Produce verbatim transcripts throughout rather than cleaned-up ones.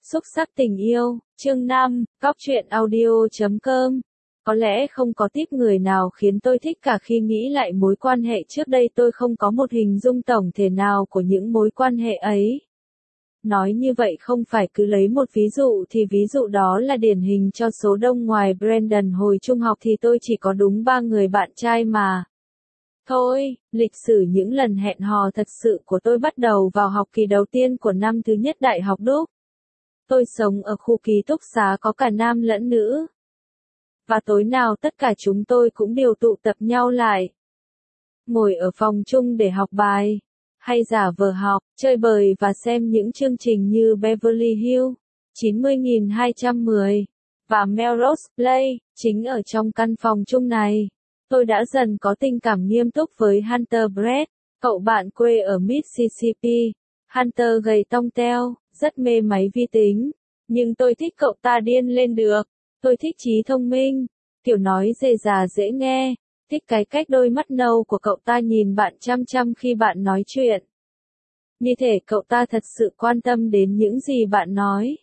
Xúc sắc tình yêu, chương năm, góc truyện audio chấm com. Có lẽ không có tiếp người nào khiến tôi thích cả khi nghĩ lại mối quan hệ trước đây tôi không có một hình dung tổng thể nào của những mối quan hệ ấy. Nói như vậy không phải cứ lấy một ví dụ thì ví dụ đó là điển hình cho số đông. Ngoài Brandon hồi trung học thì tôi chỉ có đúng ba người bạn trai mà. Thôi, lịch sử những lần hẹn hò thật sự của tôi bắt đầu vào học kỳ đầu tiên của năm thứ nhất đại học Đúc. Tôi sống ở khu ký túc xá có cả nam lẫn nữ. Và tối nào tất cả chúng tôi cũng đều tụ tập nhau lại. Ngồi ở phòng chung để học bài, hay giả vờ học, chơi bời và xem những chương trình như Beverly Hills, chín mươi nghìn hai trăm mười, và Melrose Place. Chính ở trong căn phòng chung này, tôi đã dần có tình cảm nghiêm túc với Hunter Brett, cậu bạn quê ở Mississippi. Hunter gầy tông teo, rất mê máy vi tính, nhưng tôi thích cậu ta điên lên được. Tôi thích trí thông minh, kiểu nói dề già dễ nghe, thích cái cách đôi mắt nâu của cậu ta nhìn bạn chăm chăm khi bạn nói chuyện. Như thể cậu ta thật sự quan tâm đến những gì bạn nói.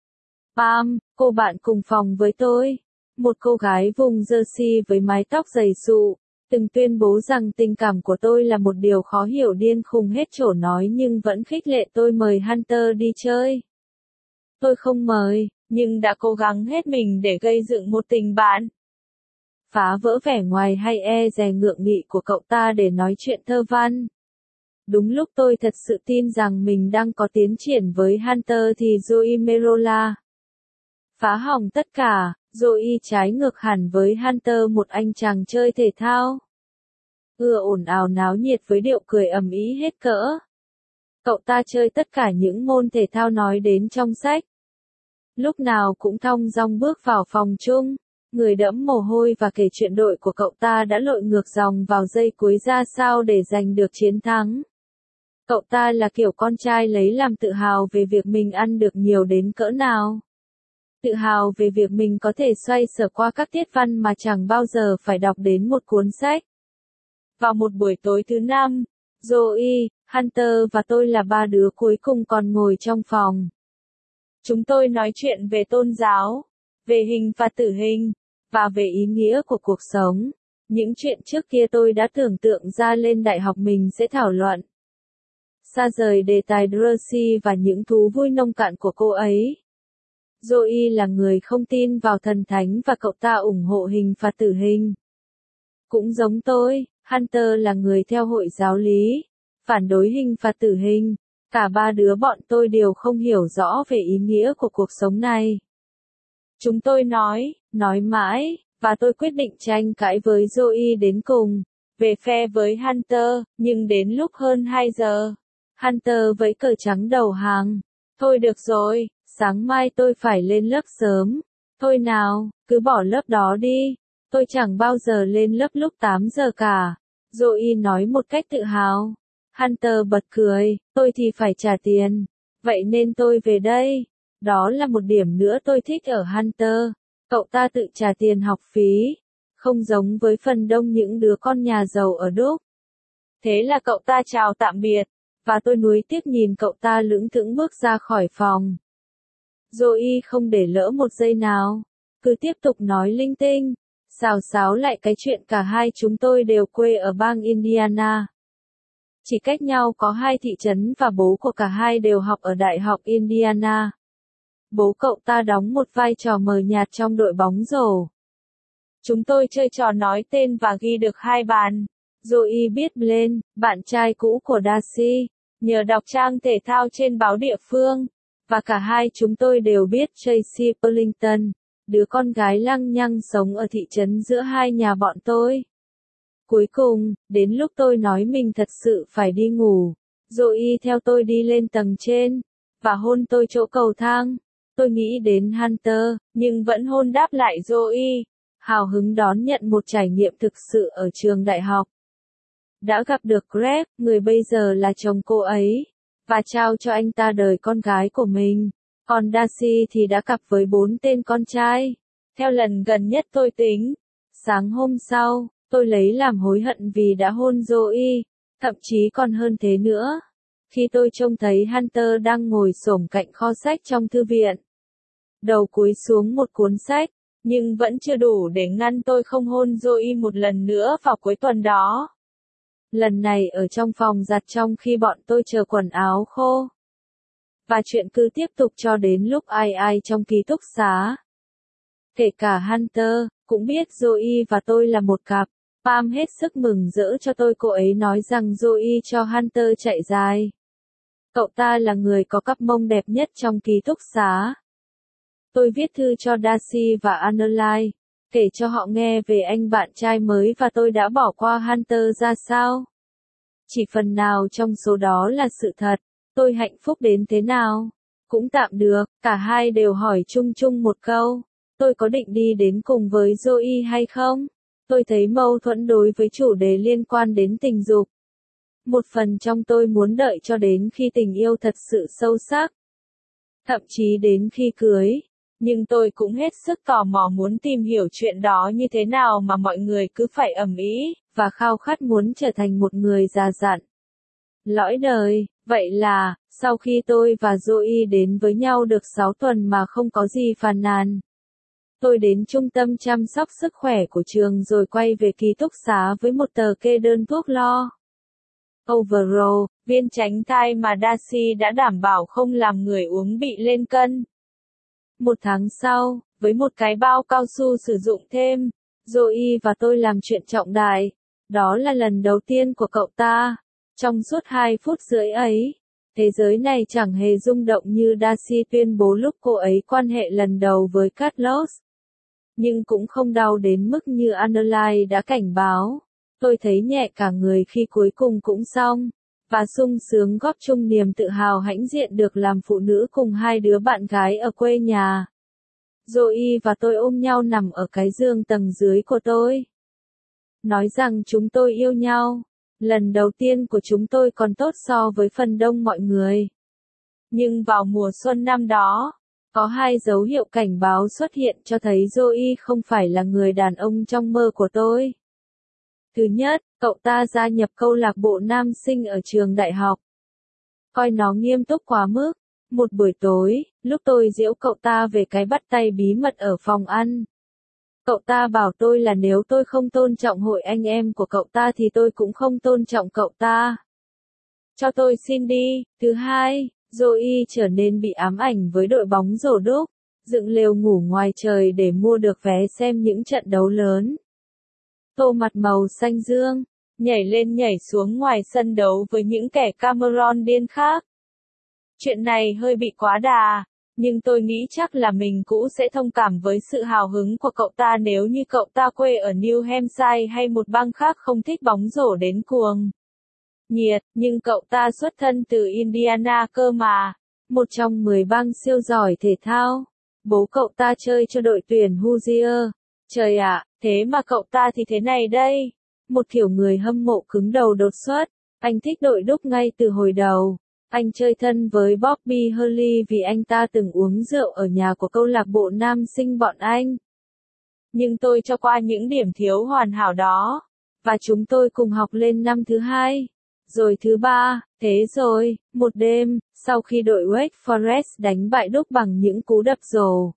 Pam, cô bạn cùng phòng với tôi, một cô gái vùng Jersey với mái tóc dày xụ, từng tuyên bố rằng tình cảm của tôi là một điều khó hiểu điên khùng hết chỗ nói nhưng vẫn khích lệ tôi mời Hunter đi chơi. Tôi không mời, nhưng đã cố gắng hết mình để gây dựng một tình bạn. Phá vỡ vẻ ngoài hay e dè ngượng nghị của cậu ta để nói chuyện thơ văn. Đúng lúc tôi thật sự tin rằng mình đang có tiến triển với Hunter thì Joey Merola phá hỏng tất cả. Joey trái ngược hẳn với Hunter, một anh chàng chơi thể thao, ưa ồn ào náo nhiệt với điệu cười ầm ĩ hết cỡ. Cậu ta chơi tất cả những môn thể thao nói đến trong sách. Lúc nào cũng thong dong bước vào phòng chung, người đẫm mồ hôi và kể chuyện đội của cậu ta đã lội ngược dòng vào giây cuối ra sao để giành được chiến thắng. Cậu ta là kiểu con trai lấy làm tự hào về việc mình ăn được nhiều đến cỡ nào. Tự hào về việc mình có thể xoay sở qua các tiết văn mà chẳng bao giờ phải đọc đến một cuốn sách. Vào một buổi tối thứ năm, Joey, Hunter và tôi là ba đứa cuối cùng còn ngồi trong phòng. Chúng tôi nói chuyện về tôn giáo, về hình phạt tử hình, và về ý nghĩa của cuộc sống. Những chuyện trước kia tôi đã tưởng tượng ra lên đại học mình sẽ thảo luận. Xa rời đề tài Drusy và những thú vui nông cạn của cô ấy. Joey là người không tin vào thần thánh và cậu ta ủng hộ hình phạt tử hình. Cũng giống tôi, Hunter là người theo hội giáo lý, phản đối hình phạt tử hình. Cả ba đứa bọn tôi đều không hiểu rõ về ý nghĩa của cuộc sống này. Chúng tôi nói, nói mãi, và tôi quyết định tranh cãi với Joey đến cùng, về phe với Hunter, nhưng đến lúc hơn hai giờ, Hunter vẫy cờ trắng đầu hàng. Thôi được rồi, sáng mai tôi phải lên lớp sớm. Thôi nào, cứ bỏ lớp đó đi. Tôi chẳng bao giờ lên lớp lúc tám giờ cả. Joey nói một cách tự hào. Hunter bật cười, tôi thì phải trả tiền. Vậy nên tôi về đây. Đó là một điểm nữa tôi thích ở Hunter. Cậu ta tự trả tiền học phí. Không giống với phần đông những đứa con nhà giàu ở Đúc. Thế là cậu ta chào tạm biệt. Và tôi nuối tiếc nhìn cậu ta lững thững bước ra khỏi phòng. Joey không để lỡ một giây nào. Cứ tiếp tục nói linh tinh. Xào xáo lại cái chuyện cả hai chúng tôi đều quê ở bang Indiana. Chỉ cách nhau có hai thị trấn và bố của cả hai đều học ở Đại học Indiana. Bố cậu ta đóng một vai trò mờ nhạt trong đội bóng rổ. Chúng tôi chơi trò nói tên và ghi được hai bàn. Joey biết Blaine, bạn trai cũ của Darcy, nhờ đọc trang thể thao trên báo địa phương. Và cả hai chúng tôi đều biết Tracy Pellington, đứa con gái lăng nhăng sống ở thị trấn giữa hai nhà bọn tôi. Cuối cùng, đến lúc tôi nói mình thật sự phải đi ngủ, Joey theo tôi đi lên tầng trên, và hôn tôi chỗ cầu thang. Tôi nghĩ đến Hunter, nhưng vẫn hôn đáp lại Joey, hào hứng đón nhận một trải nghiệm thực sự ở trường đại học. Đã gặp được Greg, người bây giờ là chồng cô ấy, và trao cho anh ta đời con gái của mình. Còn Darcy thì đã cặp với bốn tên con trai. Theo lần gần nhất tôi tính, sáng hôm sau, tôi lấy làm hối hận vì đã hôn Joey, thậm chí còn hơn thế nữa. khi tôi trông thấy Hunter đang ngồi xổm cạnh kho sách trong thư viện. Đầu cúi xuống một cuốn sách, nhưng vẫn chưa đủ để ngăn tôi không hôn Zoe một lần nữa vào cuối tuần đó. Lần này ở trong phòng giặt trong khi bọn tôi chờ quần áo khô. Và chuyện cứ tiếp tục cho đến lúc ai ai trong ký túc xá, kể cả Hunter, cũng biết Zoe và tôi là một cặp. Pam hết sức mừng rỡ cho tôi, cô ấy nói rằng Zoe cho Hunter chạy dài. Cậu ta là người có cặp mông đẹp nhất trong ký túc xá. Tôi viết thư cho Darcy và Annalise, kể cho họ nghe về anh bạn trai mới và tôi đã bỏ qua Hunter ra sao. Chỉ phần nào trong số đó là sự thật. Tôi hạnh phúc đến thế nào? Cũng tạm được, cả hai đều hỏi chung chung một câu. Tôi có định đi đến cùng với Zoe hay không? Tôi thấy mâu thuẫn đối với chủ đề liên quan đến tình dục. Một phần trong tôi muốn đợi cho đến khi tình yêu thật sự sâu sắc. Thậm chí đến khi cưới. Nhưng tôi cũng hết sức tò mò muốn tìm hiểu chuyện đó như thế nào mà mọi người cứ phải ầm ĩ, và khao khát muốn trở thành một người già dặn. Lõi đời, vậy là, sau khi tôi và Zoe đến với nhau được sáu tuần mà không có gì phàn nàn. Tôi đến trung tâm chăm sóc sức khỏe của trường rồi quay về ký túc xá với một tờ kê đơn thuốc lo. Overall, viên tránh thai mà Darcy đã đảm bảo không làm người uống bị lên cân. Một tháng sau, với một cái bao cao su sử dụng thêm, Zoe và tôi làm chuyện trọng đại. Đó là lần đầu tiên của cậu ta. Trong suốt hai phút rưỡi ấy, thế giới này chẳng hề rung động như Darcy tuyên bố lúc cô ấy quan hệ lần đầu với Carlos. Nhưng cũng không đau đến mức như Annalise đã cảnh báo. Tôi thấy nhẹ cả người khi cuối cùng cũng xong, và sung sướng góp chung niềm tự hào hãnh diện được làm phụ nữ cùng hai đứa bạn gái ở quê nhà. Zoe và tôi ôm nhau nằm ở cái giường tầng dưới của tôi. Nói rằng chúng tôi yêu nhau. Lần đầu tiên của chúng tôi còn tốt so với phần đông mọi người. Nhưng vào mùa xuân năm đó, có hai dấu hiệu cảnh báo xuất hiện cho thấy Zoe không phải là người đàn ông trong mơ của tôi. Thứ nhất, cậu ta gia nhập câu lạc bộ nam sinh ở trường đại học. Coi nó nghiêm túc quá mức. Một buổi tối, lúc tôi giễu cậu ta về cái bắt tay bí mật ở phòng ăn. Cậu ta bảo tôi là nếu tôi không tôn trọng hội anh em của cậu ta thì tôi cũng không tôn trọng cậu ta. Cho tôi xin đi. Thứ hai, Zoe trở nên bị ám ảnh với đội bóng rổ đúc, dựng lều ngủ ngoài trời để mua được vé xem những trận đấu lớn. Tô mặt màu xanh dương, nhảy lên nhảy xuống ngoài sân đấu với những kẻ Cameron điên khác. Chuyện này hơi bị quá đà, nhưng tôi nghĩ chắc là mình cũng sẽ thông cảm với sự hào hứng của cậu ta nếu như cậu ta quê ở New Hampshire hay một bang khác không thích bóng rổ đến cuồng nhiệt, nhưng cậu ta xuất thân từ Indiana cơ mà, một trong mười bang siêu giỏi thể thao. Bố cậu ta chơi cho đội tuyển Hoosier. Trời ạ, thế mà cậu ta thì thế này đây. Một kiểu người hâm mộ cứng đầu đột xuất. Anh thích đội đúc ngay từ hồi đầu. Anh chơi thân với Bobby Hurley vì anh ta từng uống rượu ở nhà của câu lạc bộ nam sinh bọn anh. Nhưng tôi cho qua những điểm thiếu hoàn hảo đó. Và chúng tôi cùng học lên năm thứ hai. Rồi thứ ba, thế rồi, một đêm, sau khi đội Wake Forest đánh bại đúc bằng những cú đập rổ.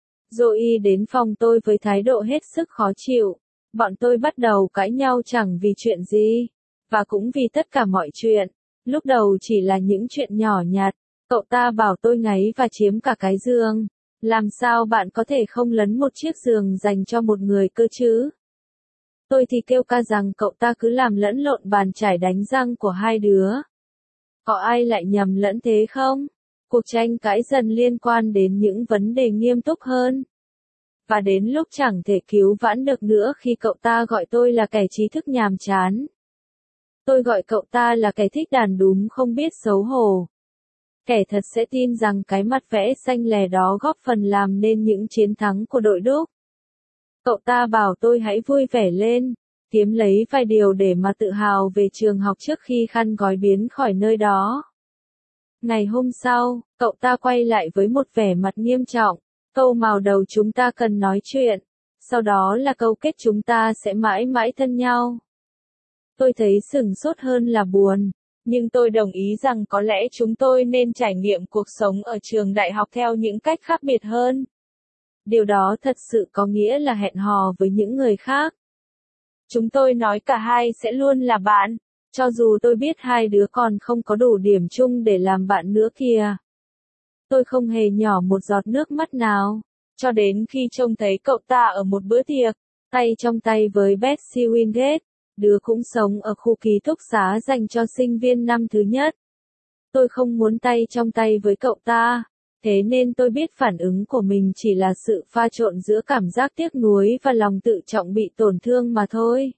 Zoe đến phòng tôi với thái độ hết sức khó chịu. Bọn tôi bắt đầu cãi nhau chẳng vì chuyện gì. Và cũng vì tất cả mọi chuyện. Lúc đầu chỉ là những chuyện nhỏ nhặt. Cậu ta bảo tôi ngáy và chiếm cả cái giường. Làm sao bạn có thể không lấn một chiếc giường dành cho một người cơ chứ? Tôi thì kêu ca rằng cậu ta cứ làm lẫn lộn bàn chải đánh răng của hai đứa. Có ai lại nhầm lẫn thế không? Cuộc tranh cãi dần liên quan đến những vấn đề nghiêm túc hơn. Và đến lúc chẳng thể cứu vãn được nữa khi cậu ta gọi tôi là kẻ trí thức nhàm chán. Tôi gọi cậu ta là kẻ thích đàn đúm không biết xấu hổ. Kẻ thật sẽ tin rằng cái mặt vẽ xanh lè đó góp phần làm nên những chiến thắng của đội đúc. Cậu ta bảo tôi hãy vui vẻ lên, kiếm lấy vài điều để mà tự hào về trường học trước khi khăn gói biến khỏi nơi đó. Ngày hôm sau, cậu ta quay lại với một vẻ mặt nghiêm trọng. Câu màu đầu chúng ta cần nói chuyện. Sau đó là câu kết chúng ta sẽ mãi mãi thân nhau. Tôi thấy sửng sốt hơn là buồn. Nhưng tôi đồng ý rằng có lẽ chúng tôi nên trải nghiệm cuộc sống ở trường đại học theo những cách khác biệt hơn. Điều đó thật sự có nghĩa là hẹn hò với những người khác. Chúng tôi nói cả hai sẽ luôn là bạn, cho dù tôi biết hai đứa còn không có đủ điểm chung để làm bạn nữa kìa. Tôi không hề nhỏ một giọt nước mắt nào, cho đến khi trông thấy cậu ta ở một bữa tiệc, tay trong tay với Betsy Wingate, đứa cũng sống ở khu ký túc xá dành cho sinh viên năm thứ nhất. Tôi không muốn tay trong tay với cậu ta, thế nên tôi biết phản ứng của mình chỉ là sự pha trộn giữa cảm giác tiếc nuối và lòng tự trọng bị tổn thương mà thôi.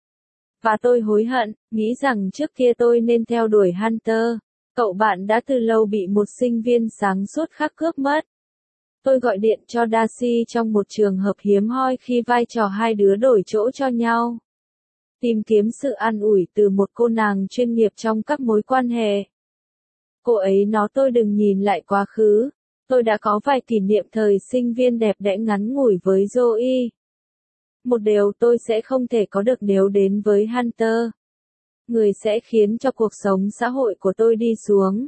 Và tôi hối hận, nghĩ rằng trước kia tôi nên theo đuổi Hunter, cậu bạn đã từ lâu bị một sinh viên sáng suốt khác cướp mất. Tôi gọi điện cho Darcy trong một trường hợp hiếm hoi khi vai trò hai đứa đổi chỗ cho nhau. Tìm kiếm sự an ủi từ một cô nàng chuyên nghiệp trong các mối quan hệ. Cô ấy nói tôi đừng nhìn lại quá khứ. Tôi đã có vài kỷ niệm thời sinh viên đẹp đẽ ngắn ngủi với Zoe. Một điều tôi sẽ không thể có được nếu đến với Hunter. Người sẽ khiến cho cuộc sống xã hội của tôi đi xuống.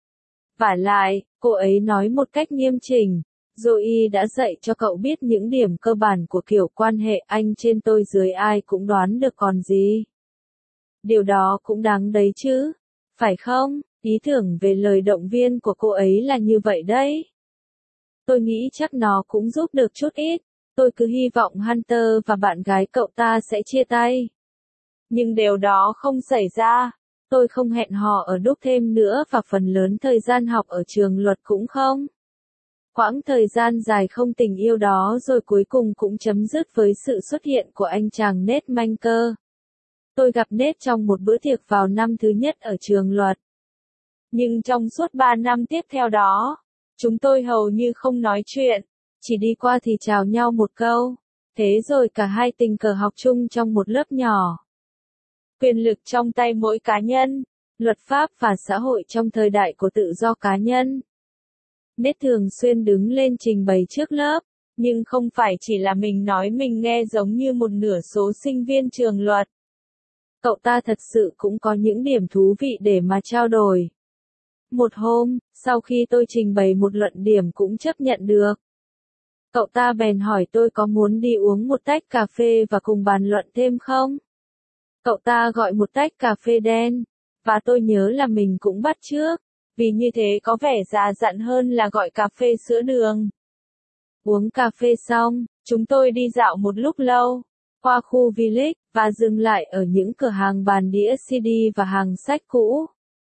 Vả lại, cô ấy nói một cách nghiêm chỉnh. Zoe đã dạy cho cậu biết những điểm cơ bản của kiểu quan hệ anh trên tôi dưới ai cũng đoán được còn gì. Điều đó cũng đáng đấy chứ, phải không? Ý tưởng về lời động viên của cô ấy là như vậy đấy. Tôi nghĩ chắc nó cũng giúp được chút ít. Tôi cứ hy vọng Hunter và bạn gái cậu ta sẽ chia tay. Nhưng điều đó không xảy ra. Tôi không hẹn hò ở Đúc thêm nữa và phần lớn thời gian học ở trường luật cũng không. Quãng thời gian dài không tình yêu đó rồi cuối cùng cũng chấm dứt với sự xuất hiện của anh chàng Nate Manker. Tôi gặp Nate trong một bữa tiệc vào năm thứ nhất ở trường luật. Nhưng trong suốt ba năm tiếp theo đó, chúng tôi hầu như không nói chuyện, chỉ đi qua thì chào nhau một câu. Thế rồi cả hai tình cờ học chung trong một lớp nhỏ. Quyền lực trong tay mỗi cá nhân, luật pháp và xã hội trong thời đại của tự do cá nhân. Nate thường xuyên đứng lên trình bày trước lớp, nhưng không phải chỉ là mình nói mình nghe giống như một nửa số sinh viên trường luật. Cậu ta thật sự cũng có những điểm thú vị để mà trao đổi. Một hôm, sau khi tôi trình bày một luận điểm cũng chấp nhận được, cậu ta bèn hỏi tôi có muốn đi uống một tách cà phê và cùng bàn luận thêm không? Cậu ta gọi một tách cà phê đen, và tôi nhớ là mình cũng bắt chước, vì như thế có vẻ già dặn hơn là gọi cà phê sữa đường. Uống cà phê xong, chúng tôi đi dạo một lúc lâu, qua khu Village, và dừng lại ở những cửa hàng bàn đĩa xê đê và hàng sách cũ.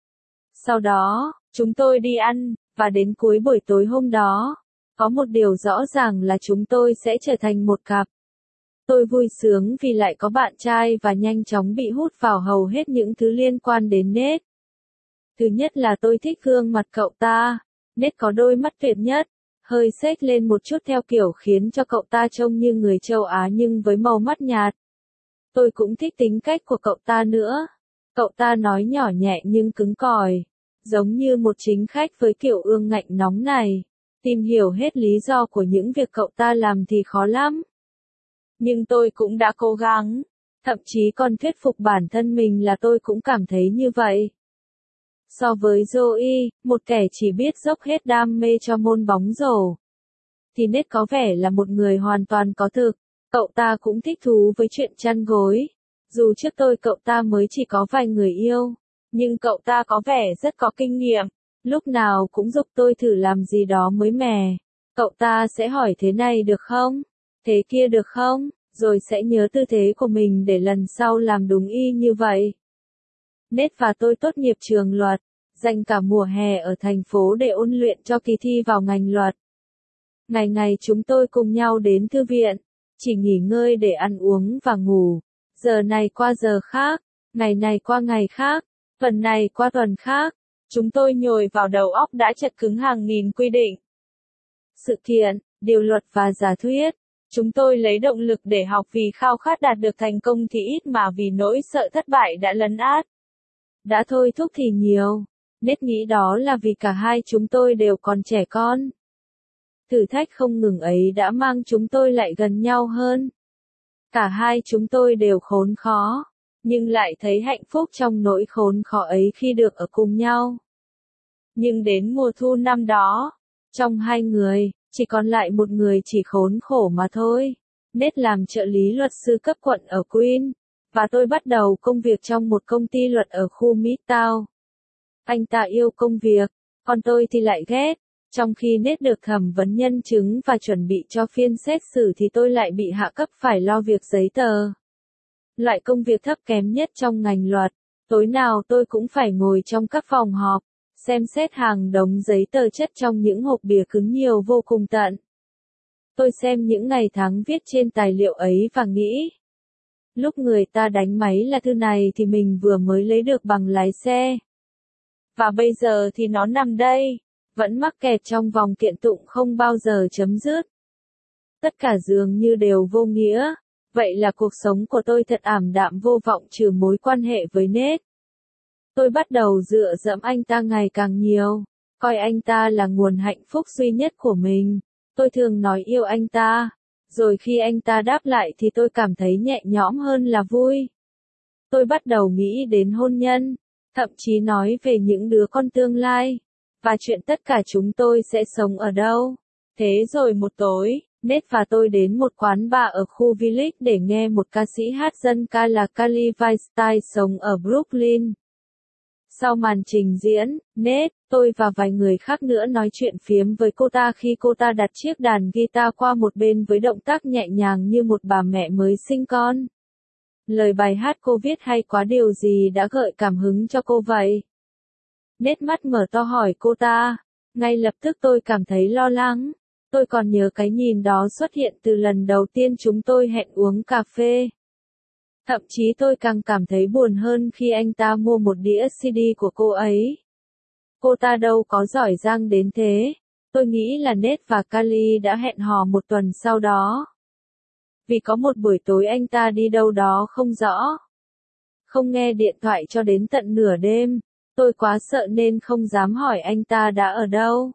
Sau đó, chúng tôi đi ăn, và đến cuối buổi tối hôm đó, có một điều rõ ràng là chúng tôi sẽ trở thành một cặp. Tôi vui sướng vì lại có bạn trai và nhanh chóng bị hút vào hầu hết những thứ liên quan đến Nate. Thứ nhất là tôi thích gương mặt cậu ta. Nate có đôi mắt tuyệt nhất, hơi xếch lên một chút theo kiểu khiến cho cậu ta trông như người châu Á nhưng với màu mắt nhạt. Tôi cũng thích tính cách của cậu ta nữa. Cậu ta nói nhỏ nhẹ nhưng cứng cỏi, giống như một chính khách với kiểu ương ngạnh nóng này. Tìm hiểu hết lý do của những việc cậu ta làm thì khó lắm. Nhưng tôi cũng đã cố gắng, thậm chí còn thuyết phục bản thân mình là tôi cũng cảm thấy như vậy. So với Zoe, một kẻ chỉ biết dốc hết đam mê cho môn bóng rổ, thì Nate có vẻ là một người hoàn toàn có thực. Cậu ta cũng thích thú với chuyện chăn gối. Dù trước tôi cậu ta mới chỉ có vài người yêu, nhưng cậu ta có vẻ rất có kinh nghiệm. Lúc nào cũng giục tôi thử làm gì đó mới mẻ. Cậu ta sẽ hỏi thế này được không? Thế kia được không? Rồi sẽ nhớ tư thế của mình để lần sau làm đúng y như vậy. Nate và tôi tốt nghiệp trường luật, dành cả mùa hè ở thành phố để ôn luyện cho kỳ thi vào ngành luật. Ngày ngày chúng tôi cùng nhau đến thư viện, chỉ nghỉ ngơi để ăn uống và ngủ. Giờ này qua giờ khác, ngày này qua ngày khác, tuần này qua tuần khác. Chúng tôi nhồi vào đầu óc đã chật cứng hàng nghìn quy định, sự kiện, điều luật và giả thuyết. Chúng tôi lấy động lực để học vì khao khát đạt được thành công thì ít mà vì nỗi sợ thất bại đã lấn át. Đã thôi thúc thì nhiều. Nate nghĩ đó là vì cả hai chúng tôi đều còn trẻ con. Thử thách không ngừng ấy đã mang chúng tôi lại gần nhau hơn. Cả hai chúng tôi đều khốn khó. nhưng lại thấy hạnh phúc trong nỗi khốn khó ấy khi được ở cùng nhau. Nhưng đến mùa thu năm đó, trong hai người, chỉ còn lại một người chỉ khốn khổ mà thôi. Nate làm trợ lý luật sư cấp quận ở Queens, và tôi bắt đầu công việc trong một công ty luật ở khu Midtown. Anh ta yêu công việc, còn tôi thì lại ghét. Trong khi Nate được thẩm vấn nhân chứng và chuẩn bị cho phiên xét xử thì tôi lại bị hạ cấp phải lo việc giấy tờ. Loại công việc thấp kém nhất trong ngành luật. Tối nào tôi cũng phải ngồi trong các phòng họp, xem xét hàng đống giấy tờ chất trong những hộp bìa cứng nhiều vô cùng tận. Tôi xem những ngày tháng viết trên tài liệu ấy và nghĩ, lúc người ta đánh máy là thư này thì mình vừa mới lấy được bằng lái xe. Và bây giờ thì nó nằm đây, vẫn mắc kẹt trong vòng kiện tụng không bao giờ chấm dứt. Tất cả dường như đều vô nghĩa, vậy là cuộc sống của tôi thật ảm đạm vô vọng trừ mối quan hệ với Nate. Tôi bắt đầu dựa dẫm anh ta ngày càng nhiều, coi anh ta là nguồn hạnh phúc duy nhất của mình. Tôi thường nói yêu anh ta, rồi khi anh ta đáp lại thì tôi cảm thấy nhẹ nhõm hơn là vui. Tôi bắt đầu nghĩ đến hôn nhân, thậm chí nói về những đứa con tương lai, và chuyện tất cả chúng tôi sẽ sống ở đâu. Thế rồi một tối, Nate và tôi đến một quán bar ở khu Village để nghe một ca sĩ hát dân ca là Carly Weinstein sống ở Brooklyn. Sau màn trình diễn, Nate, tôi và vài người khác nữa nói chuyện phiếm với cô ta khi cô ta đặt chiếc đàn guitar qua một bên với động tác nhẹ nhàng như một bà mẹ mới sinh con. Lời bài hát cô viết hay quá, điều gì đã gợi cảm hứng cho cô vậy? Nate mắt mở to hỏi cô ta. Ngay lập tức tôi cảm thấy lo lắng. Tôi còn nhớ cái nhìn đó xuất hiện từ lần đầu tiên chúng tôi hẹn uống cà phê. Thậm chí tôi càng cảm thấy buồn hơn khi anh ta mua một đĩa xê đê của cô ấy. Cô ta đâu có giỏi giang đến thế. Tôi nghĩ là Nate và Carly đã hẹn hò một tuần sau đó. Vì có một buổi tối anh ta đi đâu đó không rõ. Không nghe điện thoại cho đến tận nửa đêm. Tôi quá sợ nên không dám hỏi anh ta đã ở đâu.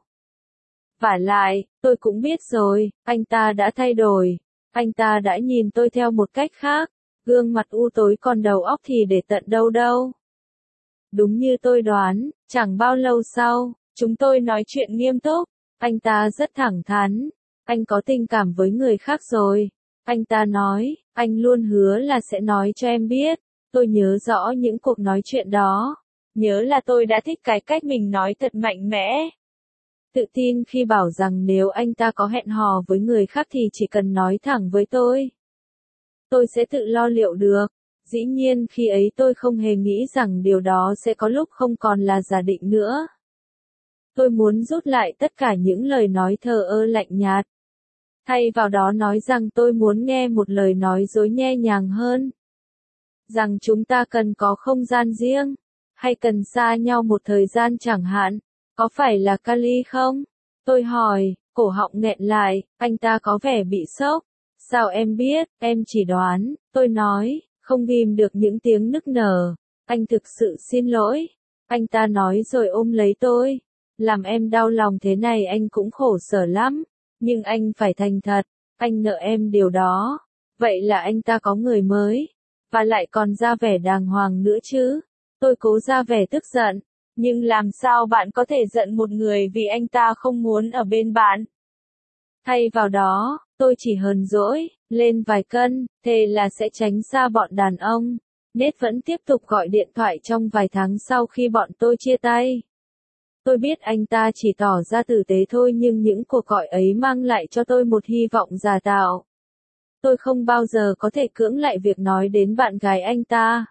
Vả lại, tôi cũng biết rồi, anh ta đã thay đổi. Anh ta đã nhìn tôi theo một cách khác. Gương mặt u tối còn đầu óc thì để tận đâu đâu. Đúng như tôi đoán, chẳng bao lâu sau, chúng tôi nói chuyện nghiêm túc. Anh ta rất thẳng thắn. Anh có tình cảm với người khác rồi. Anh ta nói, anh luôn hứa là sẽ nói cho em biết. Tôi nhớ rõ những cuộc nói chuyện đó. Nhớ là tôi đã thích cái cách mình nói thật mạnh mẽ. Tự tin khi bảo rằng nếu anh ta có hẹn hò với người khác thì chỉ cần nói thẳng với tôi. Tôi sẽ tự lo liệu được. Dĩ nhiên khi ấy tôi không hề nghĩ rằng điều đó sẽ có lúc không còn là giả định nữa. Tôi muốn rút lại tất cả những lời nói thờ ơ lạnh nhạt. Thay vào đó nói rằng tôi muốn nghe một lời nói dối nhẹ nhàng hơn. Rằng chúng ta cần có không gian riêng, hay cần xa nhau một thời gian chẳng hạn. Có phải là Carly không? Tôi hỏi, cổ họng nghẹn lại, anh ta có vẻ bị sốc. Sao em biết, em chỉ đoán, tôi nói, không ghim được những tiếng nức nở. Anh thực sự xin lỗi. Anh ta nói rồi ôm lấy tôi. Làm em đau lòng thế này anh cũng khổ sở lắm. Nhưng anh phải thành thật, anh nợ em điều đó. Vậy là anh ta có người mới. Và lại còn ra vẻ đàng hoàng nữa chứ. Tôi cố ra vẻ tức giận. Nhưng làm sao bạn có thể giận một người vì anh ta không muốn ở bên bạn? Thay vào đó, tôi chỉ hờn dỗi, lên vài cân, thề là sẽ tránh xa bọn đàn ông. Nate vẫn tiếp tục gọi điện thoại trong vài tháng sau khi bọn tôi chia tay. Tôi biết anh ta chỉ tỏ ra tử tế thôi nhưng những cuộc gọi ấy mang lại cho tôi một hy vọng giả tạo. Tôi không bao giờ có thể cưỡng lại việc nói đến bạn gái anh ta.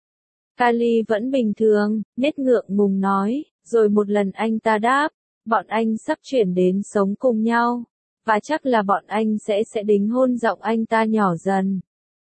Carly vẫn bình thường, Nate ngượng ngùng nói, rồi một lần anh ta đáp, bọn anh sắp chuyển đến sống cùng nhau, và chắc là bọn anh sẽ sẽ đính hôn. Giọng anh ta nhỏ dần.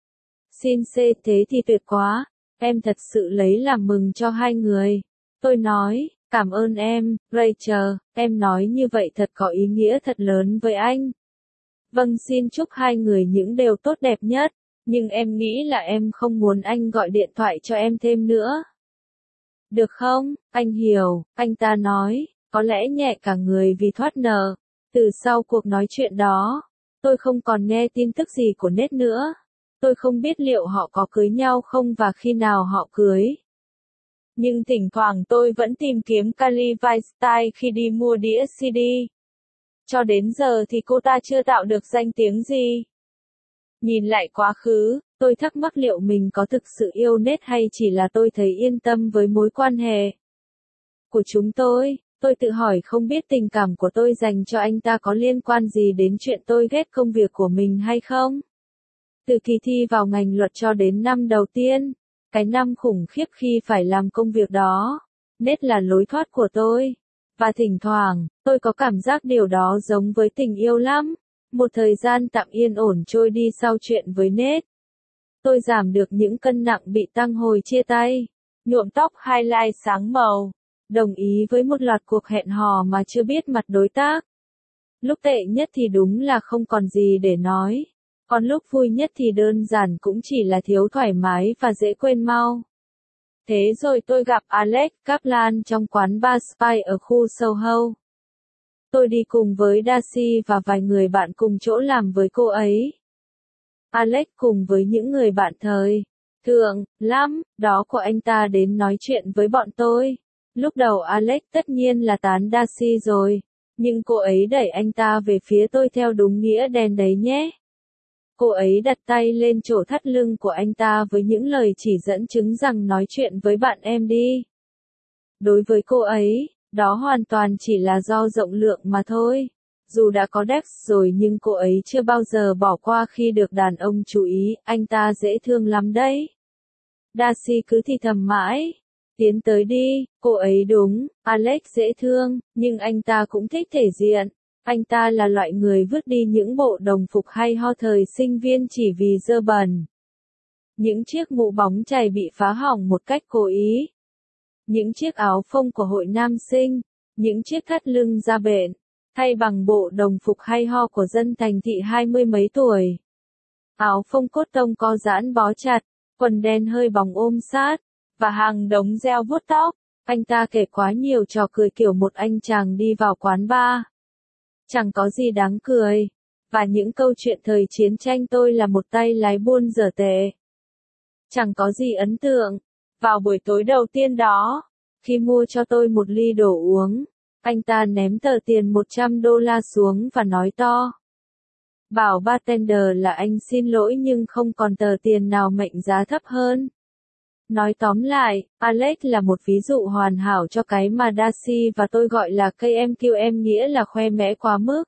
Xin xê, thế thì tuyệt quá, em thật sự lấy làm mừng cho hai người. Tôi nói, cảm ơn em, Rachel, em nói như vậy thật có ý nghĩa thật lớn với anh. Vâng, xin chúc hai người những điều tốt đẹp nhất. Nhưng em nghĩ là em không muốn anh gọi điện thoại cho em thêm nữa. Được không, anh hiểu, anh ta nói, có lẽ nhẹ cả người vì thoát nợ. Từ sau cuộc nói chuyện đó, tôi không còn nghe tin tức gì của Nate nữa. Tôi không biết liệu họ có cưới nhau không và khi nào họ cưới. Nhưng thỉnh thoảng tôi vẫn tìm kiếm Kali Weinstein khi đi mua đĩa xê đê. Cho đến giờ thì cô ta chưa tạo được danh tiếng gì. Nhìn lại quá khứ, tôi thắc mắc liệu mình có thực sự yêu Nate hay chỉ là tôi thấy yên tâm với mối quan hệ của chúng tôi. Tôi tự hỏi không biết tình cảm của tôi dành cho anh ta có liên quan gì đến chuyện tôi ghét công việc của mình hay không. Từ kỳ thi vào ngành luật cho đến năm đầu tiên, cái năm khủng khiếp khi phải làm công việc đó, Nate là lối thoát của tôi. Và thỉnh thoảng, tôi có cảm giác điều đó giống với tình yêu lắm. Một thời gian tạm yên ổn trôi đi sau chuyện với Nate. Tôi giảm được những cân nặng bị tăng hồi chia tay. Nhuộm tóc highlight sáng màu. Đồng ý với một loạt cuộc hẹn hò mà chưa biết mặt đối tác. Lúc tệ nhất thì đúng là không còn gì để nói. Còn lúc vui nhất thì đơn giản cũng chỉ là thiếu thoải mái và dễ quên mau. Thế rồi tôi gặp Alex Kaplan trong quán bar Spy ở khu Soho. Tôi đi cùng với Darcy và vài người bạn cùng chỗ làm với cô ấy. Alex cùng với những người bạn thời thượng lắm đó của anh ta đến nói chuyện với bọn tôi. Lúc đầu Alex tất nhiên là tán Darcy rồi, nhưng cô ấy đẩy anh ta về phía tôi theo đúng nghĩa đen đấy nhé. Cô ấy đặt tay lên chỗ thắt lưng của anh ta với những lời chỉ dẫn chứng rằng nói chuyện với bạn em đi. Đối với cô ấy, đó hoàn toàn chỉ là do rộng lượng mà thôi. Dù đã có Dex rồi nhưng cô ấy chưa bao giờ bỏ qua khi được đàn ông chú ý, anh ta dễ thương lắm đấy. Darcy cứ thì thầm mãi. Tiến tới đi, cô ấy đúng, Alex dễ thương, nhưng anh ta cũng thích thể diện. Anh ta là loại người vứt đi những bộ đồng phục hay ho thời sinh viên chỉ vì dơ bẩn. Những chiếc mũ bóng chày bị phá hỏng một cách cố ý. Những chiếc áo phông của hội nam sinh, những chiếc thắt lưng da bện, thay bằng bộ đồng phục hay ho của dân thành thị hai mươi mấy tuổi. Áo phông cốt tông co giãn bó chặt, quần đen hơi bóng ôm sát, và hàng đống gel vuốt tóc. Anh ta kể quá nhiều trò cười kiểu một anh chàng đi vào quán bar. Chẳng có gì đáng cười. Và những câu chuyện thời chiến tranh tôi là một tay lái buôn dở tệ. Chẳng có gì ấn tượng. Vào buổi tối đầu tiên đó, khi mua cho tôi một ly đồ uống, anh ta ném tờ tiền một trăm đô la xuống và nói to. Bảo bartender là anh xin lỗi nhưng không còn tờ tiền nào mệnh giá thấp hơn. Nói tóm lại, Alex là một ví dụ hoàn hảo cho cái mà Darcy và tôi gọi là ca em quy em nghĩa là khoe mẽ quá mức.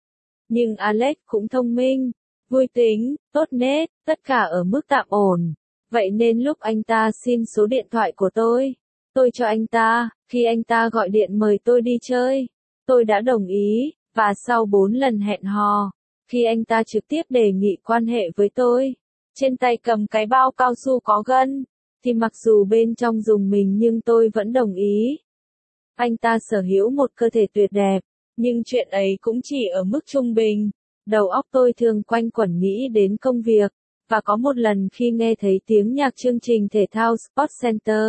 Nhưng Alex cũng thông minh, vui tính, tốt nết, tất cả ở mức tạm ổn. Vậy nên lúc anh ta xin số điện thoại của tôi, tôi cho anh ta, khi anh ta gọi điện mời tôi đi chơi, tôi đã đồng ý, và sau bốn lần hẹn hò, khi anh ta trực tiếp đề nghị quan hệ với tôi, trên tay cầm cái bao cao su có gân, thì mặc dù bên trong dùng mình nhưng tôi vẫn đồng ý. Anh ta sở hữu một cơ thể tuyệt đẹp, nhưng chuyện ấy cũng chỉ ở mức trung bình. Đầu óc tôi thường quanh quẩn nghĩ đến công việc, và có một lần khi nghe thấy tiếng nhạc chương trình thể thao Sports Center.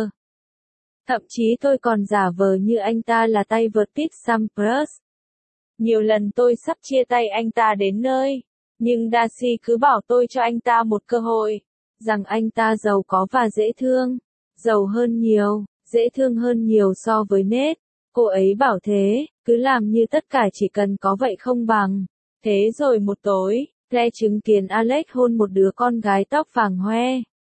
Thậm chí tôi còn giả vờ như anh ta là tay vợt Pete Sampras. Nhiều lần tôi sắp chia tay anh ta đến nơi, nhưng Darcy cứ bảo tôi cho anh ta một cơ hội, rằng anh ta giàu có và dễ thương, giàu hơn nhiều, dễ thương hơn nhiều so với Nate. Cô ấy bảo thế, cứ làm như tất cả chỉ cần có vậy không bằng. Thế rồi một tối, Claire chứng kiến Alex hôn một đứa con gái tóc vàng hoe.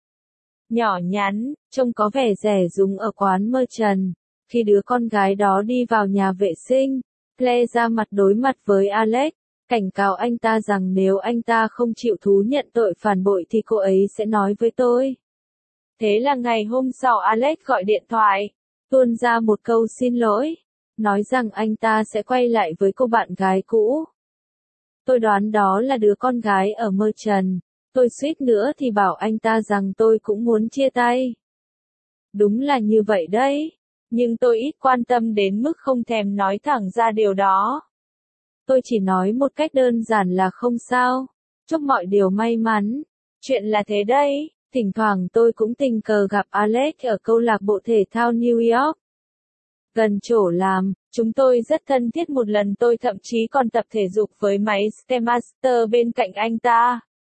Nhỏ nhắn, trông có vẻ rẻ rúng ở quán Merchant. Khi đứa con gái đó đi vào nhà vệ sinh, Claire ra mặt đối mặt với Alex, cảnh cáo anh ta rằng nếu anh ta không chịu thú nhận tội phản bội thì cô ấy sẽ nói với tôi. Thế là ngày hôm sau Alex gọi điện thoại, tuôn ra một câu xin lỗi, nói rằng anh ta sẽ quay lại với cô bạn gái cũ. Tôi đoán đó là đứa con gái ở Merchant. Tôi suýt nữa thì bảo anh ta rằng tôi cũng muốn chia tay. Đúng là như vậy đấy. Nhưng tôi ít quan tâm đến mức không thèm nói thẳng ra điều đó. Tôi chỉ nói một cách đơn giản là không sao. Chúc mọi điều may mắn. Chuyện là thế đấy. Thỉnh thoảng tôi cũng tình cờ gặp Alex ở câu lạc bộ thể thao New York. Gần chỗ làm, chúng tôi rất thân thiết, một lần tôi thậm chí còn tập thể dục với máy Stairmaster bên cạnh anh ta.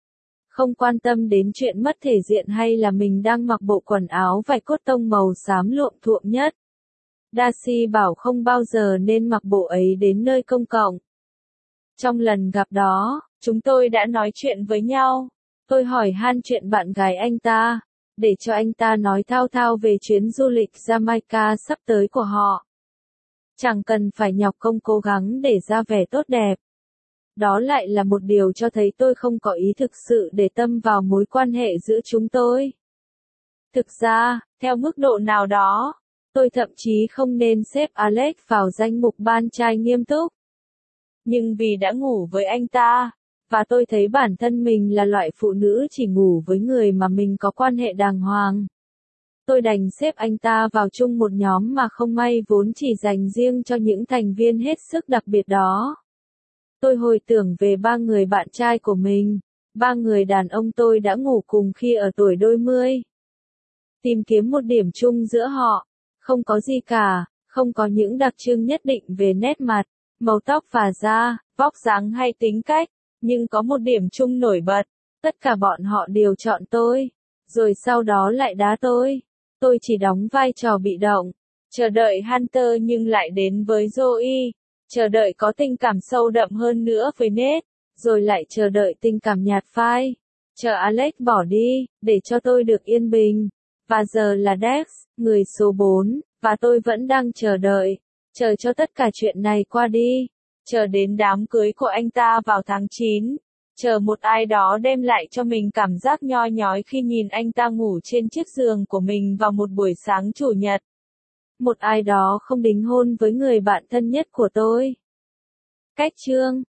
không quan tâm đến chuyện mất thể diện hay là mình đang mặc bộ quần áo vải cốt tông màu xám luộm thuộm nhất. Darcy bảo không bao giờ nên mặc bộ ấy đến nơi công cộng. Trong lần gặp đó, chúng tôi đã nói chuyện với nhau. Tôi hỏi han chuyện bạn gái anh ta, để cho anh ta nói thao thao về chuyến du lịch Jamaica sắp tới của họ. Chẳng cần phải nhọc công cố gắng để ra vẻ tốt đẹp. Đó lại là một điều cho thấy tôi không có ý thực sự để tâm vào mối quan hệ giữa chúng tôi. Thực ra, theo mức độ nào đó, tôi thậm chí không nên xếp Alex vào danh mục bạn trai nghiêm túc. Nhưng vì đã ngủ với anh ta, và tôi thấy bản thân mình là loại phụ nữ chỉ ngủ với người mà mình có quan hệ đàng hoàng, tôi đành xếp anh ta vào chung một nhóm mà không may vốn chỉ dành riêng cho những thành viên hết sức đặc biệt đó. Tôi hồi tưởng về ba người bạn trai của mình, ba người đàn ông tôi đã ngủ cùng khi ở tuổi đôi mươi. Tìm kiếm một điểm chung giữa họ, không có gì cả, không có những đặc trưng nhất định về nét mặt, màu tóc và da, vóc dáng hay tính cách, nhưng có một điểm chung nổi bật, tất cả bọn họ đều chọn tôi, rồi sau đó lại đá tôi. Tôi chỉ đóng vai trò bị động, chờ đợi Hunter nhưng lại đến với Joey, chờ đợi có tình cảm sâu đậm hơn nữa với Nate, rồi lại chờ đợi tình cảm nhạt phai, chờ Alex bỏ đi, để cho tôi được yên bình. Và giờ là Dex, người số bốn, và tôi vẫn đang chờ đợi, chờ cho tất cả chuyện này qua đi, chờ đến đám cưới của anh ta vào tháng chín, chờ một ai đó đem lại cho mình cảm giác nhoi nhói khi nhìn anh ta ngủ trên chiếc giường của mình vào một buổi sáng chủ nhật. Một ai đó không đính hôn với người bạn thân nhất của tôi. Cách chương